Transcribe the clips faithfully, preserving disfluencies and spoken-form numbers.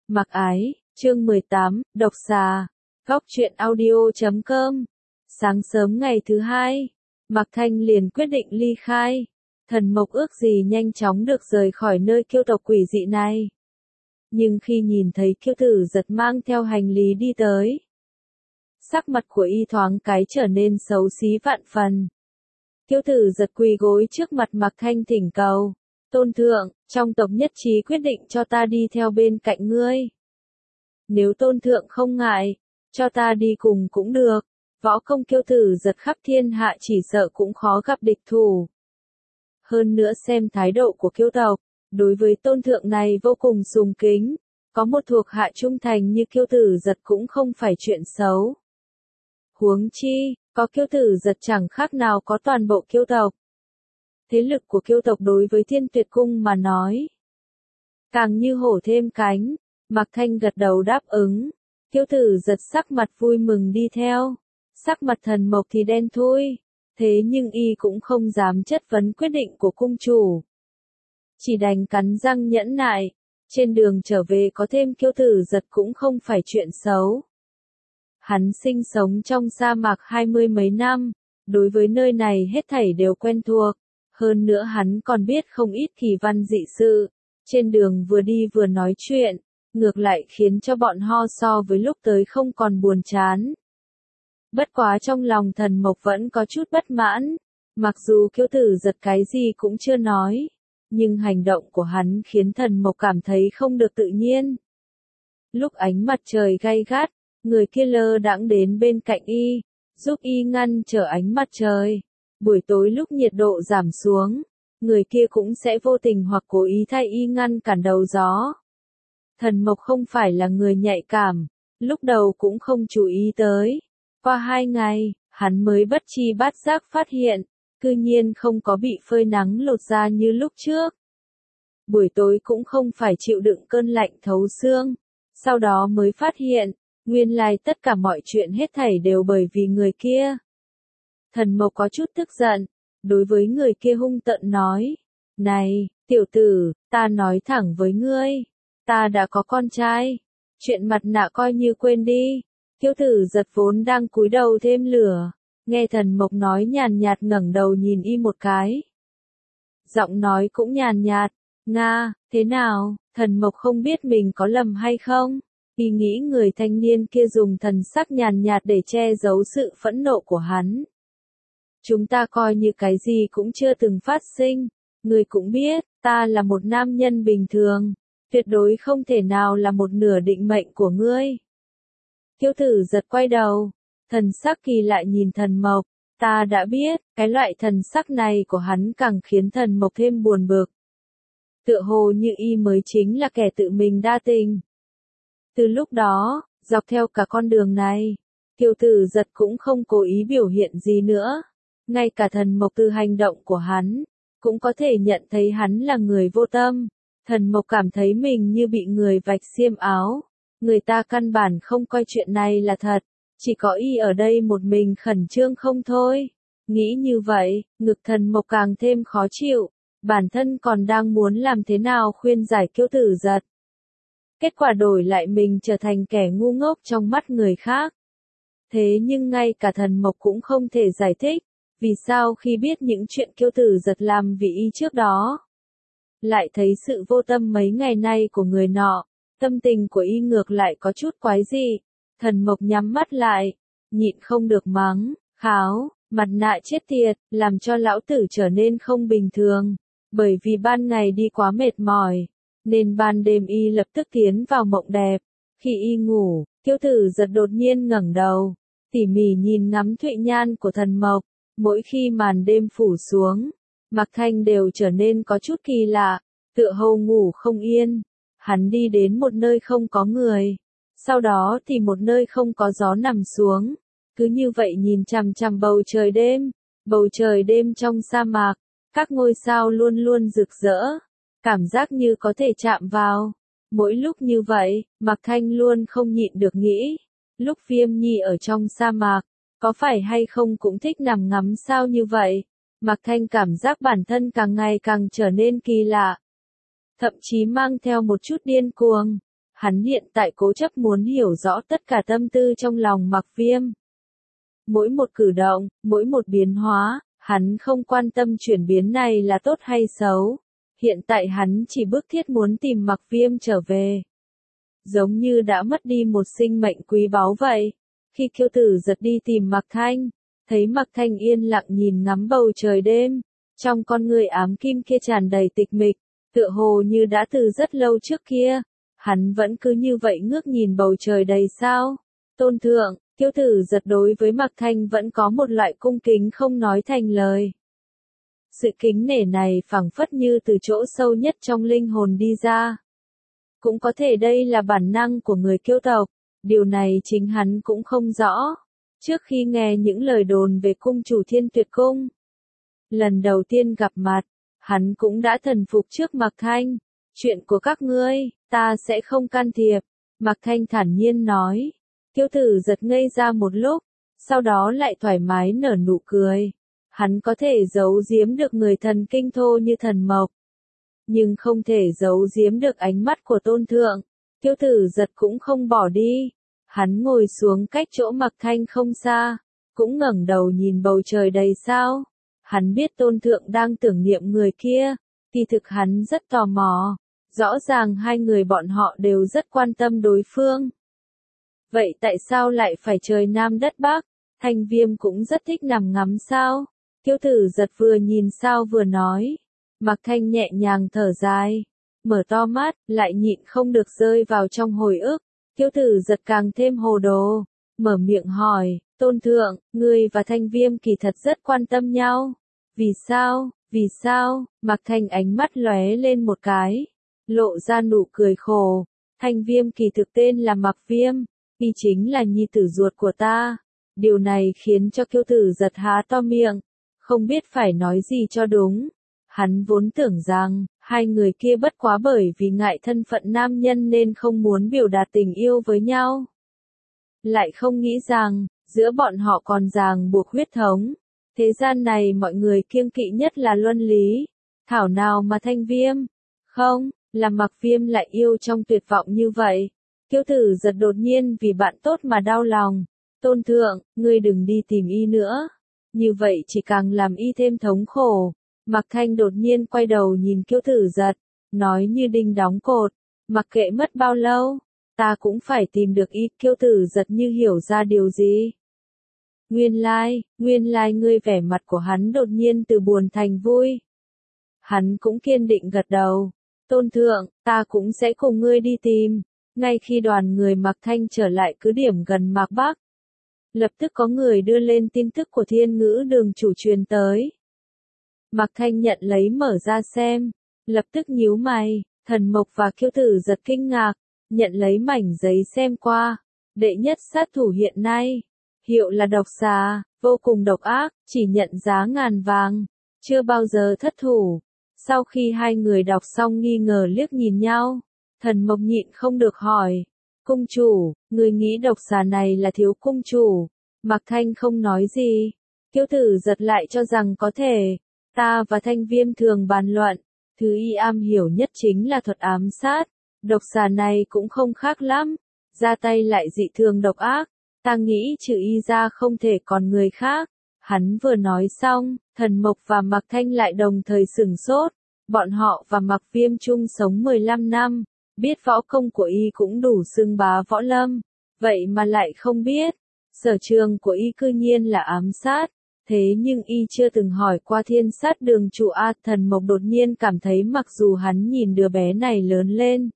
Mặc ái, chương mười tám, độc xà. Góc truyện audio chấm com. Sáng sớm ngày thứ hai, Mạc Thanh liền quyết định ly khai. Thần Mộc ước gì nhanh chóng được rời khỏi nơi kiêu tộc quỷ dị này. Nhưng khi nhìn thấy kiêu tử giật mang theo hành lý đi tới, sắc mặt của y thoáng cái trở nên xấu xí vạn phần. Kiêu tử giật quỳ gối trước mặt Mạc Thanh thỉnh cầu. Tôn thượng, trong tộc nhất trí quyết định cho ta đi theo bên cạnh ngươi. Nếu tôn thượng không ngại, cho ta đi cùng cũng được. Võ công kiêu tử giật khắp thiên hạ chỉ sợ cũng khó gặp địch thủ. Hơn nữa xem thái độ của kiêu tộc, đối với tôn thượng này vô cùng sùng kính. Có một thuộc hạ trung thành như kiêu tử giật cũng không phải chuyện xấu. Huống chi, có kiêu tử giật chẳng khác nào có toàn bộ kiêu tộc. Thế lực của kiêu tộc đối với Thiên Tuyệt Cung mà nói, càng như hổ thêm cánh. Mạc Thanh gật đầu đáp ứng. Kiêu tử giật sắc mặt vui mừng đi theo. Sắc mặt Thần Mộc thì đen thui. Thế nhưng y cũng không dám chất vấn quyết định của cung chủ. Chỉ đành cắn răng nhẫn nại. Trên đường trở về có thêm kiêu tử giật cũng không phải chuyện xấu. Hắn sinh sống trong sa mạc hai mươi mấy năm. Đối với nơi này hết thảy đều quen thuộc. Hơn nữa hắn còn biết không ít kỳ văn dị sự. Trên đường vừa đi vừa nói chuyện. Ngược lại khiến cho bọn ho so với lúc tới không còn buồn chán. Bất quá trong lòng Thần Mộc vẫn có chút bất mãn. Mặc dù kiêu tử giật cái gì cũng chưa nói. Nhưng hành động của hắn khiến Thần Mộc cảm thấy không được tự nhiên. Lúc ánh mặt trời gay gắt, người kia lơ đãng đến bên cạnh y, giúp y ngăn trở ánh mặt trời. Buổi tối lúc nhiệt độ giảm xuống, người kia cũng sẽ vô tình hoặc cố ý thay y ngăn cản đầu gió. Thần Mộc không phải là người nhạy cảm, lúc đầu cũng không chú ý tới. Qua hai ngày, hắn mới bất tri bát giác phát hiện, cư nhiên không có bị phơi nắng lột da như lúc trước. Buổi tối cũng không phải chịu đựng cơn lạnh thấu xương. Sau đó mới phát hiện, nguyên lai tất cả mọi chuyện hết thảy đều bởi vì người kia. Thần Mộc có chút tức giận, đối với người kia hung tợn nói, này, tiểu tử, ta nói thẳng với ngươi, ta đã có con trai, chuyện mặt nạ coi như quên đi. Kiêu tử giật vốn đang cúi đầu thêm lửa, nghe Thần Mộc nói nhàn nhạt ngẩng đầu nhìn y một cái. Giọng nói cũng nhàn nhạt, Nga, thế nào, Thần Mộc không biết mình có lầm hay không? Y nghĩ người thanh niên kia dùng thần sắc nhàn nhạt để che giấu sự phẫn nộ của hắn. Chúng ta coi như cái gì cũng chưa từng phát sinh, người cũng biết, ta là một nam nhân bình thường, tuyệt đối không thể nào là một nửa định mệnh của ngươi. Kiêu tử giật quay đầu, thần sắc kỳ lại nhìn Thần Mộc, ta đã biết, cái loại thần sắc này của hắn càng khiến Thần Mộc thêm buồn bực. Tựa hồ như y mới chính là kẻ tự mình đa tình. Từ lúc đó, dọc theo cả con đường này, kiêu tử giật cũng không cố ý biểu hiện gì nữa. Ngay cả Thần Mộc từ hành động của hắn, cũng có thể nhận thấy hắn là người vô tâm. Thần Mộc cảm thấy mình như bị người vạch xiêm áo. Người ta căn bản không coi chuyện này là thật, chỉ có y ở đây một mình khẩn trương không thôi. Nghĩ như vậy, ngực Thần Mộc càng thêm khó chịu, bản thân còn đang muốn làm thế nào khuyên giải kiêu tử giật. Kết quả đổi lại mình trở thành kẻ ngu ngốc trong mắt người khác. Thế nhưng ngay cả Thần Mộc cũng không thể giải thích, vì sao khi biết những chuyện kiêu tử giật làm vì y trước đó. Lại thấy sự vô tâm mấy ngày nay của người nọ. Tâm tình của y ngược lại có chút quái dị. Thần Mộc nhắm mắt lại, nhịn không được mắng, kháo, mặt nạ chết tiệt, làm cho lão tử trở nên không bình thường. Bởi vì ban ngày đi quá mệt mỏi, nên ban đêm y lập tức tiến vào mộng đẹp. Khi y ngủ, kiêu tử giật đột nhiên ngẩng đầu, tỉ mỉ nhìn ngắm Thụy Nhan của Thần Mộc. Mỗi khi màn đêm phủ xuống, Mạc Thanh đều trở nên có chút kỳ lạ, tựa hồ ngủ không yên. Hắn đi đến một nơi không có người, sau đó thì một nơi không có gió nằm xuống, cứ như vậy nhìn chằm chằm bầu trời đêm, bầu trời đêm trong sa mạc, các ngôi sao luôn luôn rực rỡ, cảm giác như có thể chạm vào. Mỗi lúc như vậy, Mạc Thanh luôn không nhịn được nghĩ, lúc Viêm Nhi ở trong sa mạc, có phải hay không cũng thích nằm ngắm sao như vậy. Mạc Thanh cảm giác bản thân càng ngày càng trở nên kỳ lạ. Thậm chí mang theo một chút điên cuồng. Hắn hiện tại cố chấp muốn hiểu rõ tất cả tâm tư trong lòng Mạc Viêm. Mỗi một cử động, mỗi một biến hóa, hắn không quan tâm chuyển biến này là tốt hay xấu. Hiện tại hắn chỉ bức thiết muốn tìm Mạc Viêm trở về. Giống như đã mất đi một sinh mệnh quý báu vậy. Khi Kiêu Tử Giật đi tìm Mạc Thanh, thấy Mạc Thanh yên lặng nhìn ngắm bầu trời đêm, trong con người ám kim kia tràn đầy tịch mịch, tựa hồ như đã từ rất lâu trước kia, hắn vẫn cứ như vậy ngước nhìn bầu trời đầy sao. Tôn thượng, Kiêu Tử Giật đối với Mạc Thanh vẫn có một loại cung kính không nói thành lời. Sự kính nể này phảng phất như từ chỗ sâu nhất trong linh hồn đi ra. Cũng có thể đây là bản năng của người Kiêu tộc, điều này chính hắn cũng không rõ. Trước khi nghe những lời đồn về cung chủ Thiên Tuyệt Cung, lần đầu tiên gặp mặt, hắn cũng đã thần phục trước Mạc Thanh. Chuyện của các ngươi, ta sẽ không can thiệp, Mạc Thanh thản nhiên nói. Kiêu Tử Giật ngây ra một lúc, sau đó lại thoải mái nở nụ cười. Hắn có thể giấu giếm được người thần kinh thô như Thần Mộc, nhưng không thể giấu giếm được ánh mắt của Tôn thượng. Kiêu Tử Giật cũng không bỏ đi. Hắn ngồi xuống cách chỗ Mạc Thanh không xa, cũng ngẩng đầu nhìn bầu trời đầy sao. Hắn biết Tôn thượng đang tưởng niệm người kia, kỳ thực hắn rất tò mò. Rõ ràng hai người bọn họ đều rất quan tâm đối phương. Vậy tại sao lại phải trời Nam đất Bắc? Thanh Viêm cũng rất thích nằm ngắm sao. Kiêu Tử Giật vừa nhìn sao vừa nói. Mạc Thanh nhẹ nhàng thở dài, mở to mắt, lại nhịn không được rơi vào trong hồi ức. Kiêu Tử Giật càng thêm hồ đồ, mở miệng hỏi, Tôn thượng, ngươi và Thanh Viêm kỳ thật rất quan tâm nhau. Vì sao, vì sao? Mạc Thanh ánh mắt lóe lên một cái, lộ ra nụ cười khổ. Thanh Viêm kỳ thực tên là Mạc Viêm, y chính là nhi tử ruột của ta. Điều này khiến cho Kiêu Tử Giật há to miệng, không biết phải nói gì cho đúng. Hắn vốn tưởng rằng, hai người kia bất quá bởi vì ngại thân phận nam nhân nên không muốn biểu đạt tình yêu với nhau. Lại không nghĩ rằng, giữa bọn họ còn ràng buộc huyết thống. Thế gian này mọi người kiêng kỵ nhất là luân lý. Thảo nào mà Thanh Viêm, không, là Mạc Viêm lại yêu trong tuyệt vọng như vậy. Kiêu Tử Giật đột nhiên vì bạn tốt mà đau lòng. Tôn thượng, ngươi đừng đi tìm y nữa. Như vậy chỉ càng làm y thêm thống khổ. Mạc Thanh đột nhiên quay đầu nhìn Kiêu Tử Giật, nói như đinh đóng cột, mặc kệ mất bao lâu, ta cũng phải tìm được y. Kiêu Tử Giật như hiểu ra điều gì. Nguyên lai, nguyên lai ngươi. Vẻ mặt của hắn đột nhiên từ buồn thành vui. Hắn cũng kiên định gật đầu. Tôn thượng, ta cũng sẽ cùng ngươi đi tìm. Ngay khi đoàn người Mạc Thanh trở lại cứ điểm gần Mạc Bắc, lập tức có người đưa lên tin tức của Thiên Ngữ Đường chủ truyền tới. Mạc Thanh nhận lấy mở ra xem, lập tức nhíu mày. Thần Mộc và Kiêu Tử Giật kinh ngạc, nhận lấy mảnh giấy xem qua. Đệ nhất sát thủ hiện nay, hiệu là độc xà, vô cùng độc ác, chỉ nhận giá ngàn vàng, chưa bao giờ thất thủ. Sau khi hai người đọc xong nghi ngờ liếc nhìn nhau, Thần Mộc nhịn không được hỏi, cung chủ, người nghĩ độc xà này là thiếu cung chủ? Mạc Thanh không nói gì. Kiêu Tử Giật lại cho rằng có thể. Ta và Thanh Viêm thường bàn luận, thứ y am hiểu nhất chính là thuật ám sát. Độc xà này cũng không khác lắm, ra tay lại dị thường độc ác. Ta nghĩ trừ y ra không thể còn người khác. Hắn vừa nói xong, Thần Mộc và Mạc Thanh lại đồng thời sửng sốt. Bọn họ và Mạc Viêm chung sống mười lăm năm, biết võ công của y cũng đủ xưng bá võ lâm, vậy mà lại không biết, sở trường của y cư nhiên là ám sát. Thế nhưng y chưa từng hỏi qua Thiên Sát Đường chủ a. Thần Mộc đột nhiên cảm thấy mặc dù hắn nhìn đứa bé này lớn lên,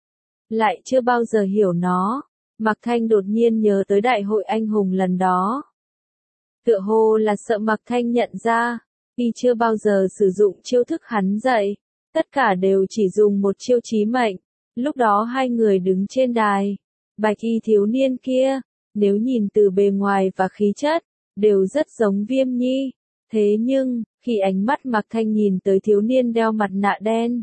lại chưa bao giờ hiểu nó. Mạc Thanh đột nhiên nhớ tới đại hội anh hùng lần đó. Tựa hồ là sợ Mạc Thanh nhận ra, y chưa bao giờ sử dụng chiêu thức hắn dạy, tất cả đều chỉ dùng một chiêu chí mệnh. Lúc đó hai người đứng trên đài, bạch y thiếu niên kia, nếu nhìn từ bề ngoài và khí chất, đều rất giống Viêm Nhi. Thế nhưng, khi ánh mắt Mạc Thanh nhìn tới thiếu niên đeo mặt nạ đen,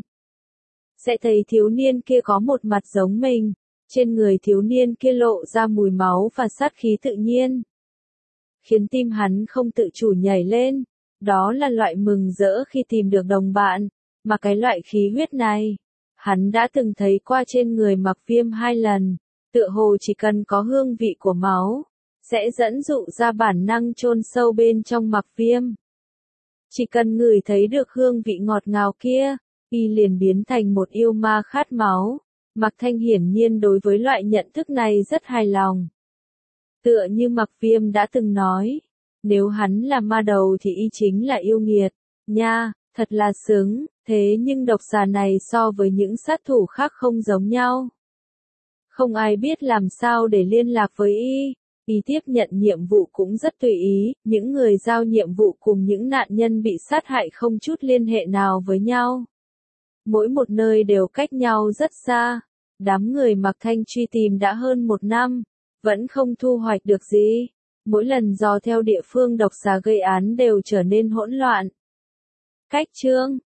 sẽ thấy thiếu niên kia có một mặt giống mình. Trên người thiếu niên kia lộ ra mùi máu và sát khí tự nhiên, khiến tim hắn không tự chủ nhảy lên. Đó là loại mừng rỡ khi tìm được đồng bạn, mà cái loại khí huyết này, Hắn đã từng thấy qua trên người Mạc Viêm hai lần, tựa hồ chỉ cần có hương vị của máu, sẽ dẫn dụ ra bản năng chôn sâu bên trong Mạc Viêm. Chỉ cần ngửi thấy được hương vị ngọt ngào kia, y liền biến thành một yêu ma khát máu. Mạc Thanh hiển nhiên đối với loại nhận thức này rất hài lòng. Tựa như Mạc Viêm đã từng nói, nếu hắn là ma đầu thì y chính là yêu nghiệt, nha, thật là sướng, thế nhưng độc xà này so với những sát thủ khác không giống nhau. Không ai biết làm sao để liên lạc với y, y tiếp nhận nhiệm vụ cũng rất tùy ý, những người giao nhiệm vụ cùng những nạn nhân bị sát hại không chút liên hệ nào với nhau. Mỗi một nơi đều cách nhau rất xa, đám người Mạc Thanh truy tìm đã hơn một năm, vẫn không thu hoạch được gì. Mỗi lần dò theo địa phương độc xà gây án đều trở nên hỗn loạn. Cách chương